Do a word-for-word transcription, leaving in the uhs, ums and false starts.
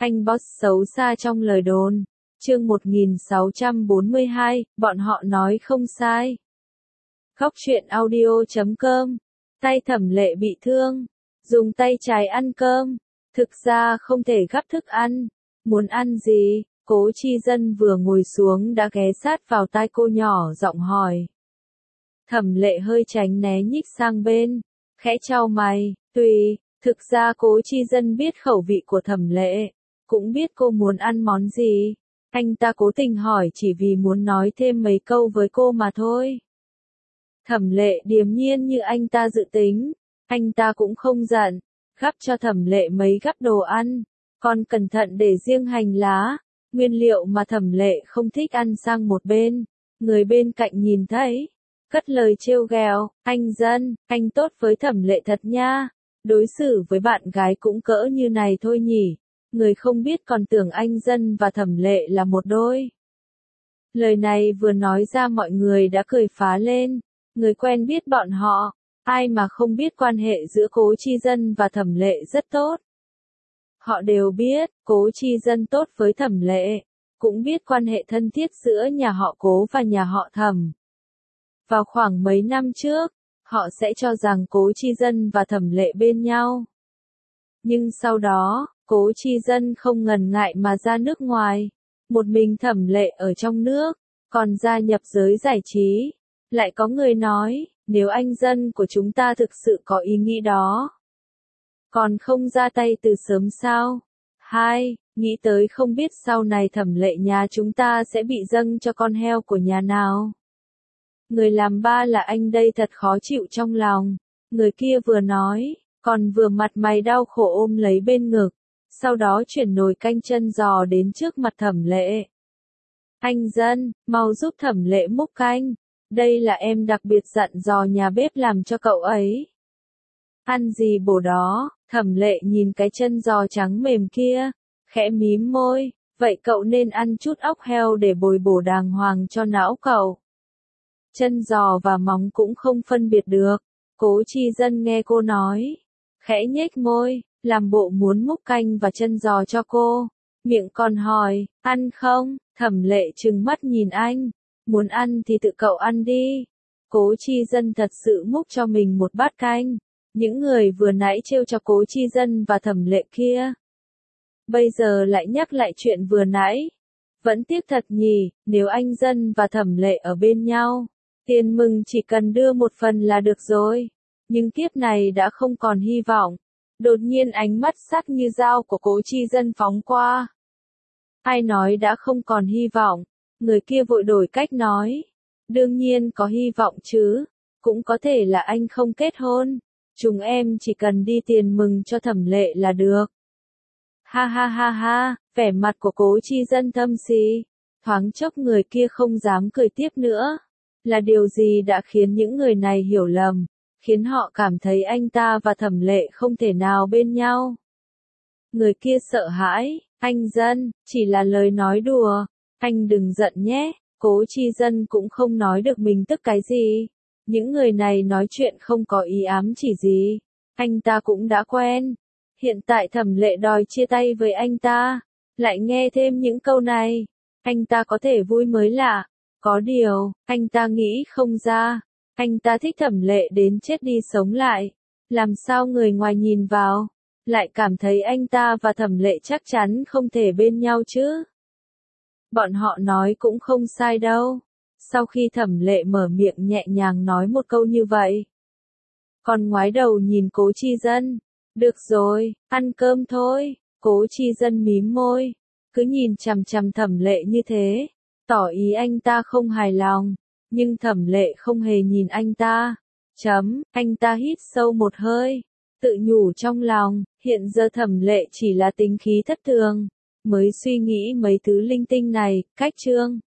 anh boss xấu xa trong lời đồn. Chương một nghìn sáu trăm bốn mươi hai, bọn họ nói không sai. Góc truyện audio chấm com. Tay Thẩm Lệ bị thương, dùng tay trái ăn cơm, thực ra không thể gắp thức ăn. Muốn ăn gì? Cố Chi Dân vừa ngồi xuống đã ghé sát vào tai cô nhỏ giọng hỏi. Thẩm Lệ hơi tránh né nhích sang bên, khẽ chau mày, tùy. Thực ra Cố Chi Dân biết khẩu vị của Thẩm Lệ, cũng biết cô muốn ăn món gì. Anh ta cố tình hỏi chỉ vì muốn nói thêm mấy câu với cô mà thôi. Thẩm Lệ điềm nhiên như anh ta dự tính, anh ta cũng không giận, gắp cho Thẩm Lệ mấy gắp đồ ăn, còn cẩn thận để riêng hành lá, nguyên liệu mà Thẩm Lệ không thích ăn sang một bên. Người bên cạnh nhìn thấy, cất lời trêu ghẹo, anh Dân, anh tốt với Thẩm Lệ thật nha, đối xử với bạn gái cũng cỡ như này thôi nhỉ. Người không biết còn tưởng anh Dân và Thẩm Lệ là một đôi. Lời này vừa nói ra mọi người đã cười phá lên. Người quen biết bọn họ, ai mà không biết quan hệ giữa Cố Chi Dân và Thẩm Lệ rất tốt. Họ đều biết, Cố Chi Dân tốt với Thẩm Lệ, cũng biết quan hệ thân thiết giữa nhà họ Cố và nhà họ Thẩm. Vào khoảng mấy năm trước, họ sẽ cho rằng Cố Chi Dân và Thẩm Lệ bên nhau. Nhưng sau đó, Cố Chi Dân không ngần ngại mà ra nước ngoài, một mình Thẩm Lệ ở trong nước, còn gia nhập giới giải trí. Lại có người nói, nếu anh Dân của chúng ta thực sự có ý nghĩ đó, còn không ra tay từ sớm sao? Hai, nghĩ tới không biết sau này Thẩm Lệ nhà chúng ta sẽ bị dâng cho con heo của nhà nào. Người làm ba là anh đây thật khó chịu trong lòng. Người kia vừa nói, còn vừa mặt mày đau khổ ôm lấy bên ngực, sau đó chuyển nồi canh chân giò đến trước mặt Thẩm Lệ. Anh Dân, mau giúp Thẩm Lệ múc canh. Đây là em đặc biệt dặn dò nhà bếp làm cho cậu ấy. Ăn gì bổ đó? Thẩm Lệ nhìn cái chân giò trắng mềm kia, khẽ mím môi, vậy cậu nên ăn chút óc heo để bồi bổ đàng hoàng cho não cậu. Chân giò và móng cũng không phân biệt được. Cố Chi Dân nghe cô nói, khẽ nhếch môi, làm bộ muốn múc canh và chân giò cho cô, miệng còn hỏi, ăn không? Thẩm Lệ trừng mắt nhìn anh. Muốn ăn thì tự cậu ăn đi. Cố Chi Dân thật sự múc cho mình một bát canh. Những người vừa nãy trêu cho Cố Chi Dân và Thẩm Lệ kia, bây giờ lại nhắc lại chuyện vừa nãy. Vẫn tiếc thật nhỉ, nếu anh Dân và Thẩm Lệ ở bên nhau, tiền mừng chỉ cần đưa một phần là được rồi. Nhưng kiếp này đã không còn hy vọng. Đột nhiên ánh mắt sắc như dao của Cố Chi Dân phóng qua. Ai nói đã không còn hy vọng? Người kia vội đổi cách nói. Đương nhiên có hy vọng chứ. Cũng có thể là anh không kết hôn. Chúng em chỉ cần đi tiền mừng cho Thẩm Lệ là được. Ha ha ha ha, vẻ mặt của Cố Chi Dân thâm xì. Thoáng chốc người kia không dám cười tiếp nữa. Là điều gì đã khiến những người này hiểu lầm, khiến họ cảm thấy anh ta và Thẩm Lệ không thể nào bên nhau. Người kia sợ hãi, anh Dân, chỉ là lời nói đùa. Anh đừng giận nhé. Cố Chi Dân cũng không nói được mình tức cái gì. Những người này nói chuyện không có ý ám chỉ gì. Anh ta cũng đã quen. Hiện tại Thẩm Lệ đòi chia tay với anh ta, lại nghe thêm những câu này. Anh ta có thể vui mới lạ. Có điều, anh ta nghĩ không ra. Anh ta thích Thẩm Lệ đến chết đi sống lại. Làm sao người ngoài nhìn vào, lại cảm thấy anh ta và Thẩm Lệ chắc chắn không thể bên nhau chứ? Bọn họ nói cũng không sai đâu. Sau khi Thẩm Lệ mở miệng nhẹ nhàng nói một câu như vậy, còn ngoái đầu nhìn Cố Chi Dân. Được rồi, ăn cơm thôi. Cố Chi Dân mím môi, cứ nhìn chằm chằm Thẩm Lệ như thế, tỏ ý anh ta không hài lòng. Nhưng Thẩm Lệ không hề nhìn anh ta. Chấm, anh ta hít sâu một hơi, tự nhủ trong lòng, hiện giờ Thẩm Lệ chỉ là tính khí thất thường, mới suy nghĩ mấy thứ linh tinh này. Cách chương